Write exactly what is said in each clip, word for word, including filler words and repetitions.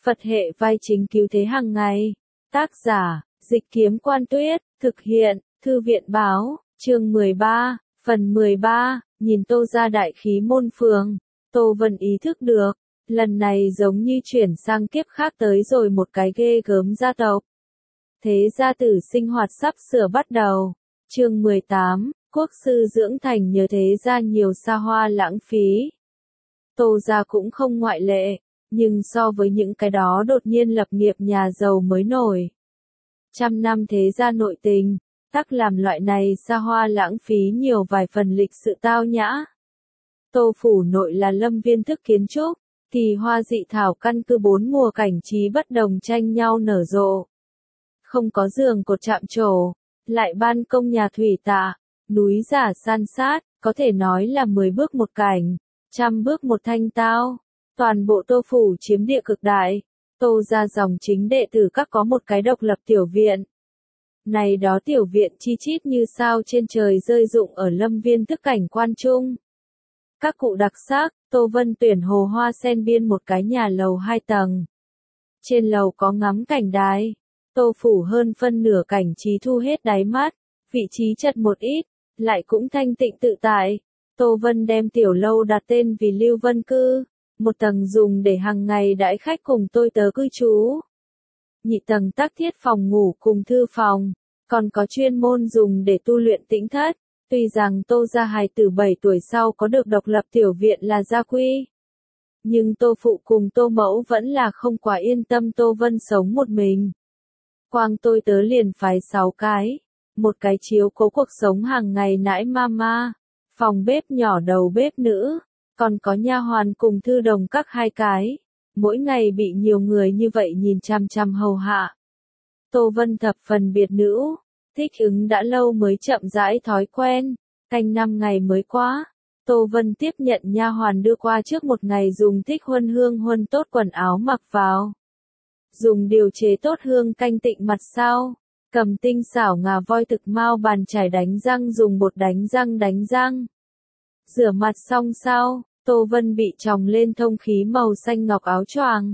Phật hệ vai chính cứu thế hàng ngày. Tác giả, Dịch Kiếm Quan Tuyết, thực hiện, Thư viện Báo, chương mười ba, phần mười ba, nhìn Tô gia đại khí môn phường. Tô Vân ý thức được, lần này giống như chuyển sang kiếp khác tới rồi một cái ghê gớm gia tộc. Thế gia tử sinh hoạt sắp sửa bắt đầu. Chương mười tám, quốc sư dưỡng thành nhờ thế gia nhiều xa hoa lãng phí. Tô gia cũng không ngoại lệ, nhưng so với những cái đó đột nhiên lập nghiệp nhà giàu mới nổi. Trăm năm thế gia nội tình, tắc làm loại này xa hoa lãng phí nhiều vài phần lịch sự tao nhã. Tô phủ nội là lâm viên thức kiến trúc, thì hoa dị thảo căn cứ bốn mùa cảnh trí bất đồng tranh nhau nở rộ. Không có giường cột chạm trổ, lại ban công nhà thủy tạ, núi giả san sát, có thể nói là mười bước một cảnh, trăm bước một thanh tao. Toàn bộ Tô phủ chiếm địa cực đại, Tô gia dòng chính đệ tử các có một cái độc lập tiểu viện. Này đó tiểu viện chi chít như sao trên trời rơi rụng ở lâm viên thức cảnh quan trung. Các cụ đặc sắc, Tô Vân tuyển hồ hoa sen biên một cái nhà lầu hai tầng. Trên lầu có ngắm cảnh đài. Tô phủ hơn phân nửa cảnh trí thu hết đáy mắt, vị trí chật một ít, lại cũng thanh tịnh tự tại. Tô Vân đem tiểu lâu đặt tên vì Lưu Vân Cư, một tầng dùng để hàng ngày đãi khách cùng tôi tớ cư trú. Nhị tầng tác thiết phòng ngủ cùng thư phòng, còn có chuyên môn dùng để tu luyện tĩnh thất. Tuy rằng Tô gia hài từ bảy tuổi sau có được độc lập tiểu viện là gia quy, nhưng Tô phụ cùng Tô mẫu vẫn là không quá yên tâm Tô Vân sống một mình. Quang tôi tớ liền phái sáu cái, một cái chiếu cố cuộc sống hàng ngày nãi mama, phòng bếp nhỏ đầu bếp nữ, còn có nha hoàn cùng thư đồng các hai cái, mỗi ngày bị nhiều người như vậy nhìn chằm chằm hầu hạ. Tô Vân thập phần biệt nữ, thích ứng đã lâu mới chậm rãi thói quen, canh năm ngày mới quá. Tô Vân tiếp nhận nha hoàn đưa qua trước một ngày dùng thích huân hương huân tốt quần áo mặc vào. Dùng điều chế tốt hương canh tịnh mặt sau, cầm tinh xảo ngà voi thực mau bàn chải đánh răng dùng bột đánh răng đánh răng. Rửa mặt xong sau, Tô Vân bị tròng lên thông khí màu xanh ngọc áo choàng.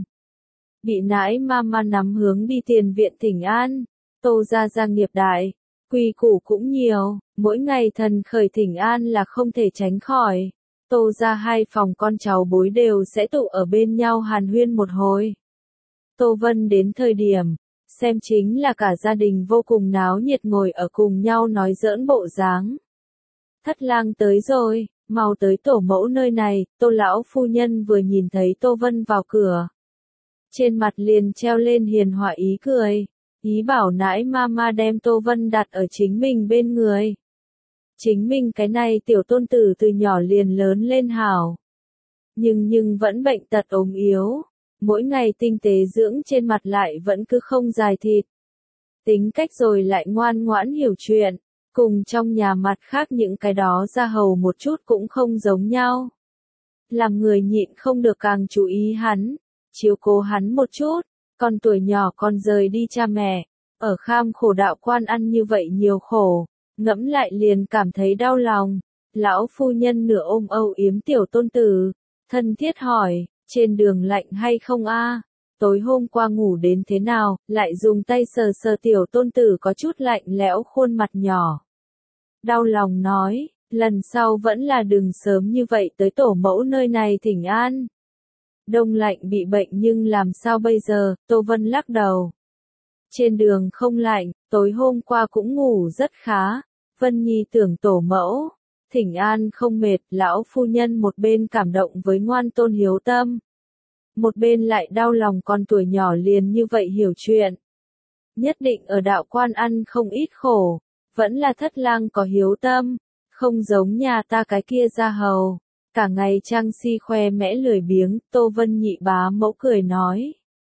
Bị nãi mama nắm hướng đi tiền viện thỉnh an. Tô gia gia nghiệp đại, quy củ cũng nhiều, mỗi ngày thần khởi thỉnh an là không thể tránh khỏi. Tô gia hai phòng con cháu bối đều sẽ tụ ở bên nhau hàn huyên một hồi. Tô Vân đến thời điểm, xem chính là cả gia đình vô cùng náo nhiệt ngồi ở cùng nhau nói giỡn bộ dáng. Thất lang tới rồi, mau tới tổ mẫu nơi này. Tô lão phu nhân vừa nhìn thấy Tô Vân vào cửa, trên mặt liền treo lên hiền hòa ý cười, ý bảo nãi mama đem Tô Vân đặt ở chính mình bên người. Chính mình cái này tiểu tôn tử từ nhỏ liền lớn lên hảo, nhưng nhưng vẫn bệnh tật ốm yếu, mỗi ngày tinh tế dưỡng trên mặt lại vẫn cứ không dài thịt. Tính cách rồi lại ngoan ngoãn hiểu chuyện, cùng trong nhà mặt khác những cái đó ra hầu một chút cũng không giống nhau. Làm người nhịn không được càng chú ý hắn, chiếu cố hắn một chút, còn tuổi nhỏ còn rời đi cha mẹ, ở kham khổ đạo quan ăn như vậy nhiều khổ, ngẫm lại liền cảm thấy đau lòng. Lão phu nhân nửa ôm âu yếm tiểu tôn tử, thân thiết hỏi, trên đường lạnh hay không a? Tối hôm qua ngủ đến thế nào? Lại dùng tay sờ sờ tiểu tôn tử có chút lạnh lẽo khuôn mặt nhỏ. Đau lòng nói, lần sau vẫn là đừng sớm như vậy tới tổ mẫu nơi này thỉnh an. Đông lạnh bị bệnh nhưng làm sao bây giờ? Tô Vân lắc đầu. Trên đường không lạnh, tối hôm qua cũng ngủ rất khá. Vân Nhi tưởng tổ mẫu thỉnh an không mệt. Lão phu nhân một bên cảm động với ngoan tôn hiếu tâm, một bên lại đau lòng con tuổi nhỏ liền như vậy hiểu chuyện. Nhất định ở đạo quan ăn không ít khổ, vẫn là thất lang có hiếu tâm, không giống nhà ta cái kia gia hầu, cả ngày trang si khoe mẽ lười biếng. Tô Vân nhị bá mẫu cười nói,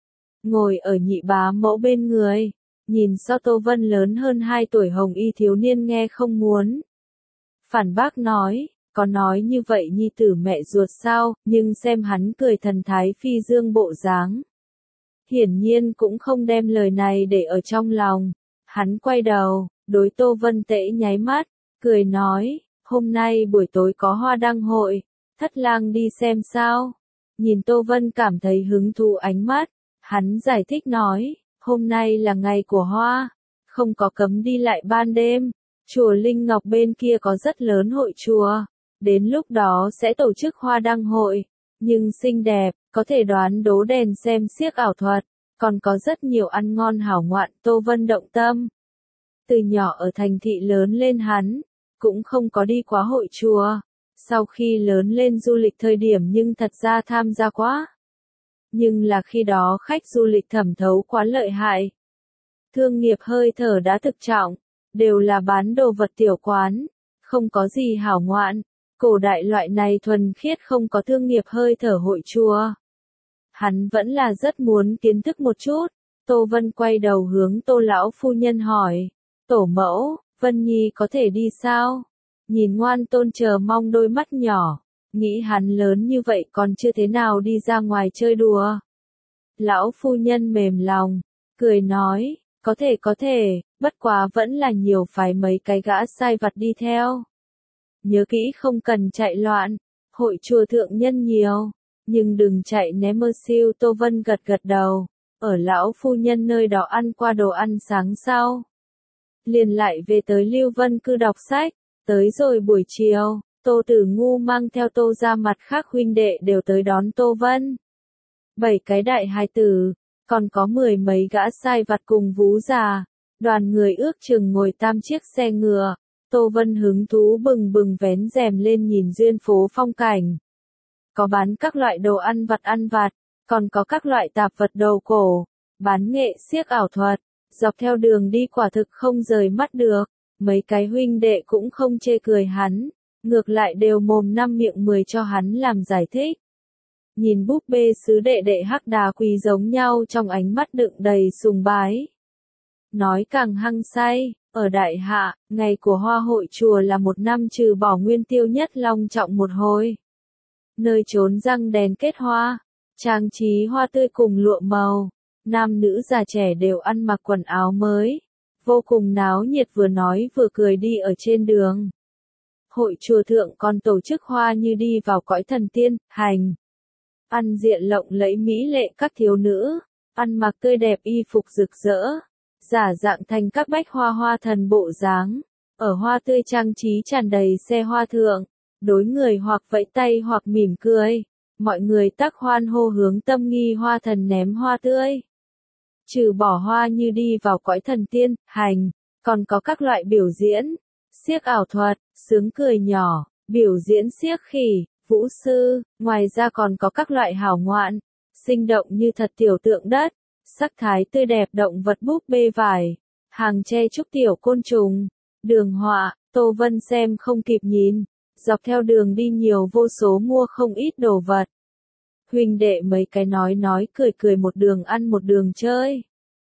ngồi ở nhị bá mẫu bên người, nhìn so Tô Vân lớn hơn hai tuổi hồng y thiếu niên nghe không muốn phản bác nói, có nói như vậy nhi tử mẹ ruột sao? Nhưng xem hắn cười thần thái phi dương bộ dáng, hiển nhiên cũng không đem lời này để ở trong lòng. Hắn quay đầu, đối Tô Vân tễ nháy mắt, cười nói, hôm nay buổi tối có hoa đăng hội, thất lang đi xem sao? Nhìn Tô Vân cảm thấy hứng thú ánh mắt, Hắn giải thích nói, hôm nay là ngày của hoa, không có cấm đi lại ban đêm, chùa Linh Ngọc bên kia có rất lớn hội chùa, đến lúc đó sẽ tổ chức hoa đăng hội, nhưng xinh đẹp, có thể đoán đố đèn xem xiếc ảo thuật, còn có rất nhiều ăn ngon hảo ngoạn. Tô Vân động tâm. Từ nhỏ ở thành thị lớn lên hắn, cũng không có đi quá hội chùa, sau khi lớn lên du lịch thời điểm nhưng thật ra tham gia quá. Nhưng là khi đó khách du lịch thẩm thấu quá lợi hại. Thương nghiệp hơi thở đã thực trọng, đều là bán đồ vật tiểu quán, không có gì hảo ngoạn, cổ đại loại này thuần khiết không có thương nghiệp hơi thở hội chùa. Hắn vẫn là rất muốn kiến thức một chút. Tô Vân quay đầu hướng Tô lão phu nhân hỏi, tổ mẫu, Vân Nhi có thể đi sao? Nhìn ngoan tôn chờ mong đôi mắt nhỏ, nghĩ hắn lớn như vậy còn chưa thế nào đi ra ngoài chơi đùa. Lão phu nhân mềm lòng, cười nói, có thể có thể, bất quá vẫn là nhiều phải mấy cái gã sai vặt đi theo. Nhớ kỹ không cần chạy loạn, hội chùa thượng nhân nhiều, nhưng đừng chạy ném mơ siêu. Tô Vân gật gật đầu, ở lão phu nhân nơi đó ăn qua đồ ăn sáng sau. Liền lại về tới Lưu Vân Cư đọc sách, tới rồi buổi chiều, Tô Tử Ngu mang theo Tô ra mặt khác huynh đệ đều tới đón Tô Vân. Bảy cái đại hài tử, còn có mười mấy gã sai vặt cùng vú già, đoàn người ước chừng ngồi tam chiếc xe ngựa. Tô Vân hứng thú bừng bừng vén rèm lên nhìn duyên phố phong cảnh. Có bán các loại đồ ăn vặt ăn vặt, còn có các loại tạp vật đồ cổ, bán nghệ xiếc ảo thuật, dọc theo đường đi quả thực không rời mắt được. Mấy cái huynh đệ cũng không chê cười hắn, ngược lại đều mồm năm miệng mười cho hắn làm giải thích. Nhìn búp bê sứ đệ đệ hắc đá quý giống nhau trong ánh mắt đựng đầy sùng bái. Nói càng hăng say, ở đại hạ, ngày của hoa hội chùa là một năm trừ bỏ nguyên tiêu nhất long trọng một hồi. Nơi trốn răng đèn kết hoa, trang trí hoa tươi cùng lụa màu, nam nữ già trẻ đều ăn mặc quần áo mới, vô cùng náo nhiệt, vừa nói vừa cười đi ở trên đường. Hội chùa thượng còn tổ chức hoa như đi vào cõi thần tiên, hành. Ăn diện lộng lẫy mỹ lệ các thiếu nữ, ăn mặc tươi đẹp y phục rực rỡ, giả dạng thành các bách hoa hoa thần bộ dáng, ở hoa tươi trang trí tràn đầy xe hoa thượng, đối người hoặc vẫy tay hoặc mỉm cười, mọi người tác hoan hô hướng tâm nghi hoa thần ném hoa tươi. Trừ bỏ hoa như đi vào cõi thần tiên, hành, còn có các loại biểu diễn, xiếc ảo thuật, sướng cười nhỏ, biểu diễn xiếc khỉ, vũ sư, ngoài ra còn có các loại hảo ngoạn, sinh động như thật tiểu tượng đất, sắc thái tươi đẹp động vật búp bê vải, hàng tre trúc tiểu côn trùng, đường họa. Tô Vân xem không kịp nhìn, dọc theo đường đi nhiều vô số mua không ít đồ vật. Huynh đệ mấy cái nói nói cười cười một đường ăn một đường chơi.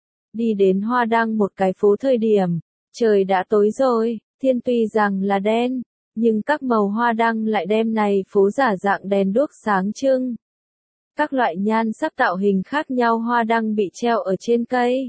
Đi đến hoa đăng một cái phố thời điểm, trời đã tối rồi, thiên tuy rằng là đen, nhưng các màu hoa đăng lại đem này phố giả dạng đèn đuốc sáng trưng. Các loại nhan sắc tạo hình khác nhau hoa đăng bị treo ở trên cây.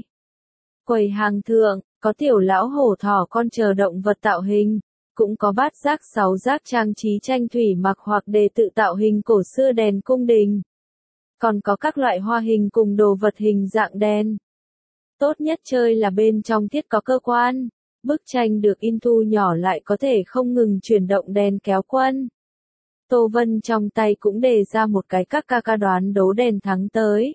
Quầy hàng thượng, có tiểu lão hổ thỏ con chờ động vật tạo hình, cũng có bát giác sáu giác trang trí tranh thủy mặc hoặc đề tự tạo hình cổ xưa đèn cung đình. Còn có các loại hoa hình cùng đồ vật hình dạng đèn. Tốt nhất chơi là bên trong thiết có cơ quan, bức tranh được in thu nhỏ lại có thể không ngừng chuyển động đèn kéo quân. Tô Vân trong tay cũng đề ra một cái các ca ca đoán đấu đèn thắng tới.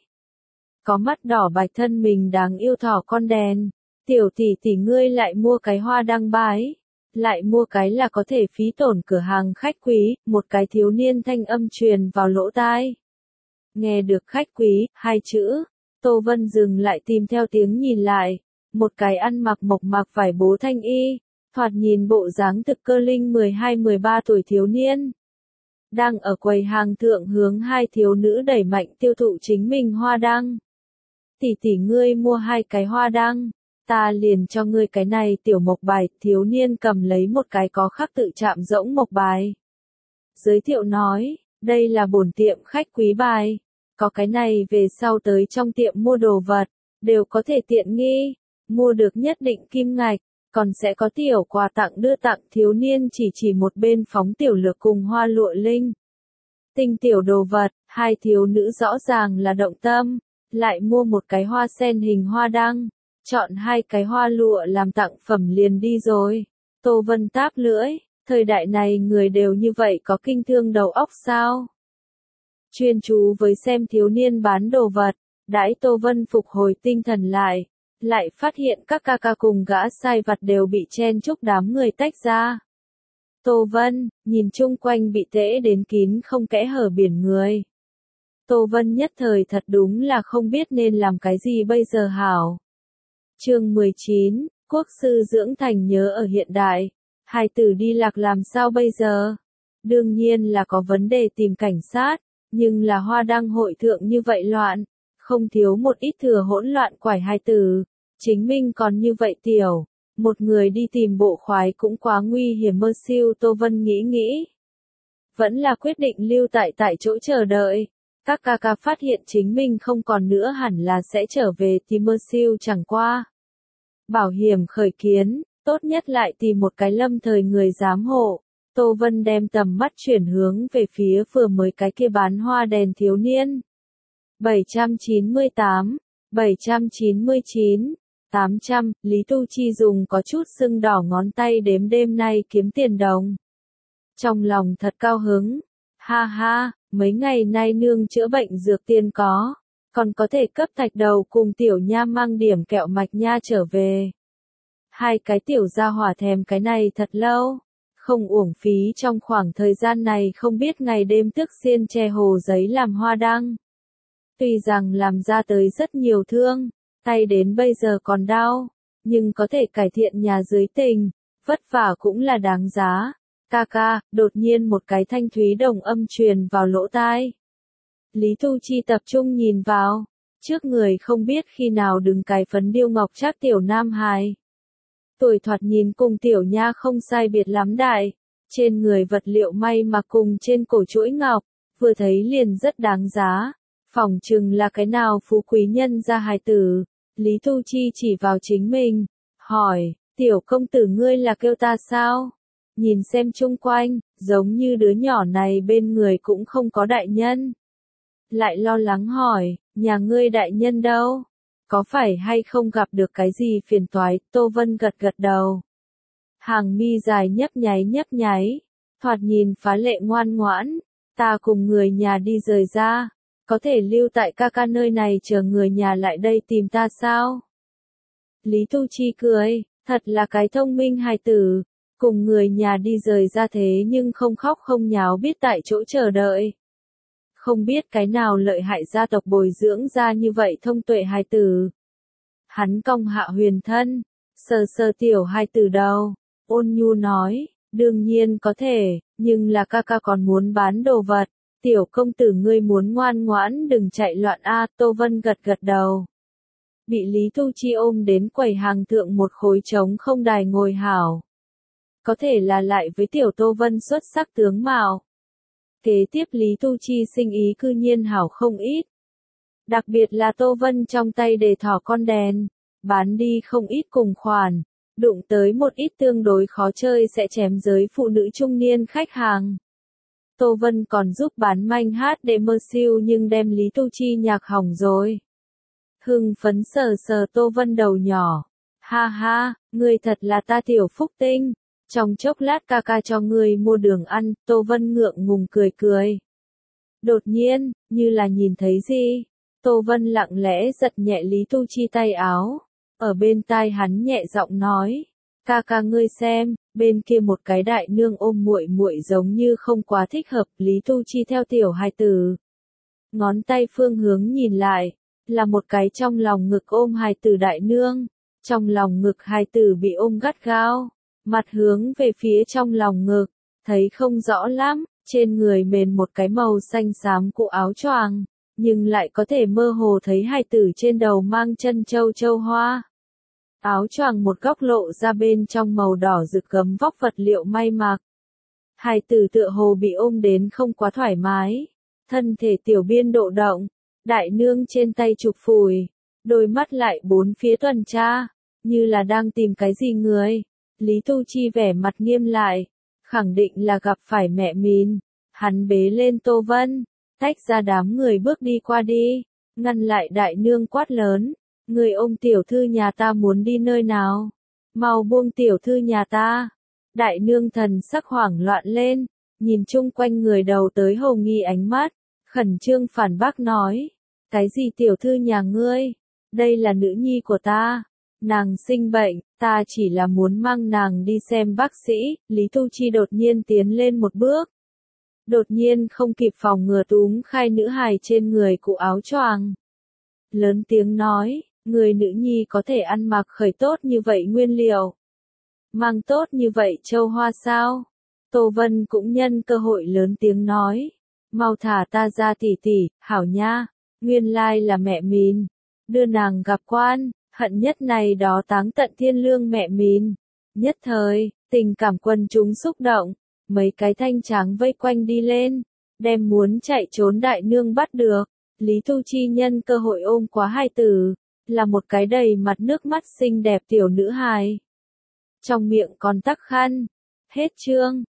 Có mắt đỏ bạch thân mình đáng yêu thỏ con đèn, tiểu tỷ tỷ ngươi lại mua cái hoa đăng bái, lại mua cái là có thể phí tổn cửa hàng khách quý, một cái thiếu niên thanh âm truyền vào lỗ tai. Nghe được khách quý, hai chữ, Tô Vân dừng lại tìm theo tiếng nhìn lại, một cái ăn mặc mộc mạc vải bố thanh y, thoạt nhìn bộ dáng thực cơ linh mười hai mười ba tuổi thiếu niên. Đang ở quầy hàng thượng hướng hai thiếu nữ đẩy mạnh tiêu thụ chính mình hoa đăng. Tỷ tỷ ngươi mua hai cái hoa đăng, ta liền cho ngươi cái này tiểu mộc bài. Thiếu niên cầm lấy một cái có khắc tự chạm rỗng mộc bài. Giới thiệu nói, đây là bổn tiệm khách quý bài. Có cái này về sau tới trong tiệm mua đồ vật, đều có thể tiện nghi, mua được nhất định kim ngạch, còn sẽ có tiểu quà tặng đưa tặng. Thiếu niên chỉ chỉ một bên phóng tiểu lược cùng hoa lụa linh tinh tiểu đồ vật, hai thiếu nữ rõ ràng là động tâm, lại mua một cái hoa sen hình hoa đăng, chọn hai cái hoa lụa làm tặng phẩm liền đi rồi. Tô Vân táp lưỡi, thời đại này người đều như vậy có kinh thương đầu óc sao? Chuyên chú với xem thiếu niên bán đồ vật, đãi Tô Vân phục hồi tinh thần lại, lại phát hiện các ca ca cùng gã sai vặt đều bị chen chúc đám người tách ra. Tô Vân, nhìn chung quanh bị tễ đến kín không kẽ hở biển người. Tô Vân nhất thời thật đúng là không biết nên làm cái gì bây giờ hảo. Chương mười chín, Quốc sư dưỡng thành nhớ ở hiện đại. Hài tử đi lạc làm sao bây giờ? Đương nhiên là có vấn đề tìm cảnh sát, nhưng là hoa đăng hội thượng như vậy loạn, không thiếu một ít thừa hỗn loạn quải hài tử. Chính mình còn như vậy tiểu, một người đi tìm bộ khoái cũng quá nguy hiểm mơ siêu. Tô Vân nghĩ nghĩ, vẫn là quyết định lưu tại tại chỗ chờ đợi. Các ca ca phát hiện chính mình không còn nữa hẳn là sẽ trở về tìm mơ siêu chẳng qua. Bảo hiểm khởi kiến, tốt nhất lại tìm một cái lâm thời người giám hộ. Tô Vân đem tầm mắt chuyển hướng về phía vừa mới cái kia bán hoa đèn thiếu niên. bảy trăm chín mươi tám, bảy trăm chín mươi chín, tám trăm, Lý Tu Chi dùng có chút sưng đỏ ngón tay đếm đêm nay kiếm tiền đồng. Trong lòng thật cao hứng. Ha ha, mấy ngày nay nương chữa bệnh dược tiền có, còn có thể cấp thạch đầu cùng tiểu nha mang điểm kẹo mạch nha trở về. Hai cái tiểu gia hỏa thèm cái này thật lâu, không uổng phí trong khoảng thời gian này không biết ngày đêm thức xiên che hồ giấy làm hoa đăng. Tuy rằng làm ra tới rất nhiều thương, tay đến bây giờ còn đau, nhưng có thể cải thiện nhà dưới tình, vất vả cũng là đáng giá. Ca ca, đột nhiên một cái thanh thúy đồng âm truyền vào lỗ tai. Lý Tu Chi tập trung nhìn vào, trước người không biết khi nào đứng cái phấn điêu ngọc trác tiểu nam hài. Tuổi thoạt nhìn cùng tiểu nha không sai biệt lắm đại, trên người vật liệu may mà cùng trên cổ chuỗi ngọc, vừa thấy liền rất đáng giá, phỏng chừng là cái nào phú quý nhân gia hài tử. Lý Tu Chi chỉ vào chính mình, hỏi, tiểu công tử ngươi là kêu ta sao? Nhìn xem chung quanh, giống như đứa nhỏ này bên người cũng không có đại nhân. Lại lo lắng hỏi, nhà ngươi đại nhân đâu? Có phải hay không gặp được cái gì phiền toái? Tô Vân gật gật đầu. Hàng mi dài nhấp nháy nhấp nháy, thoạt nhìn phá lệ ngoan ngoãn. Ta cùng người nhà đi rời ra, có thể lưu tại ca ca nơi này chờ người nhà lại đây tìm ta sao? Lý Tu Chi cười, thật là cái thông minh hài tử. Cùng người nhà đi rời ra thế nhưng không khóc không nháo biết tại chỗ chờ đợi. Không biết cái nào lợi hại gia tộc bồi dưỡng ra như vậy thông tuệ hài tử. Hắn cong hạ huyền thân, sờ sờ tiểu hài tử đầu, ôn nhu nói, đương nhiên có thể, nhưng là ca ca còn muốn bán đồ vật, tiểu công tử ngươi muốn ngoan ngoãn đừng chạy loạn a. Tô Vân gật gật đầu. Bị Lý Tu Chi ôm đến quầy hàng thượng một khối trống không đài ngồi hảo. Có thể là lại với tiểu Tô Vân xuất sắc tướng mạo. Kế tiếp Lý Tu Chi sinh ý cư nhiên hảo không ít. Đặc biệt là Tô Vân trong tay để thỏ con đèn, bán đi không ít cùng khoản, đụng tới một ít tương đối khó chơi sẽ chém giới phụ nữ trung niên khách hàng. Tô Vân còn giúp bán manh hát để mơ siêu nhưng đem Lý Tu Chi nhạc hỏng rồi. Hưng phấn sờ sờ Tô Vân đầu nhỏ. Ha ha, ngươi thật là ta tiểu phúc tinh. Trong chốc lát ca ca cho ngươi mua đường ăn, Tô Vân ngượng ngùng cười cười. Đột nhiên, như là nhìn thấy gì, Tô Vân lặng lẽ giật nhẹ Lý Tu Chi tay áo, ở bên tai hắn nhẹ giọng nói, ca ca ngươi xem, bên kia một cái đại nương ôm muội muội giống như không quá thích hợp. Lý Tu Chi theo tiểu hài tử, ngón tay phương hướng nhìn lại, là một cái trong lòng ngực ôm hài tử đại nương, trong lòng ngực hài tử bị ôm gắt gao. Mặt hướng về phía trong lòng ngực, thấy không rõ lắm, trên người mền một cái màu xanh xám cụ áo choàng, nhưng lại có thể mơ hồ thấy hài tử trên đầu mang chân châu châu hoa. Áo choàng một góc lộ ra bên trong màu đỏ rực gấm vóc vật liệu may mặc. Hài tử tựa hồ bị ôm đến không quá thoải mái, thân thể tiểu biên độ động, đại nương trên tay chụp phủi, đôi mắt lại bốn phía tuần tra, như là đang tìm cái gì người. Lý Tu Chi vẻ mặt nghiêm lại, khẳng định là gặp phải mẹ mình, hắn bế lên Tô Vân, tách ra đám người bước đi qua đi, ngăn lại đại nương quát lớn, người ôm tiểu thư nhà ta muốn đi nơi nào? Mau buông tiểu thư nhà ta. Đại nương thần sắc hoảng loạn lên, nhìn chung quanh người đầu tới hồ nghi ánh mắt, khẩn trương phản bác nói, cái gì tiểu thư nhà ngươi? Đây là nữ nhi của ta. Nàng sinh bệnh, ta chỉ là muốn mang nàng đi xem bác sĩ. Lý Tu Chi đột nhiên tiến lên một bước. Đột nhiên không kịp phòng ngừa túm khai nữ hài trên người cụ áo choàng. Lớn tiếng nói, người nữ nhi có thể ăn mặc khởi tốt như vậy nguyên liệu. Mang tốt như vậy châu hoa sao? Tô Vân cũng nhân cơ hội lớn tiếng nói, mau thả ta ra tỷ tỷ, hảo nha, nguyên lai là mẹ mình. Đưa nàng gặp quan, hận nhất này đó táng tận thiên lương mẹ mình. Nhất thời, tình cảm quần chúng xúc động, mấy cái thanh tráng vây quanh đi lên, đem muốn chạy trốn đại nương bắt được. Lý Tu Chi nhân cơ hội ôm quá hai tử, là một cái đầy mặt nước mắt xinh đẹp tiểu nữ hài. Trong miệng còn tắc khăn. Hết chương.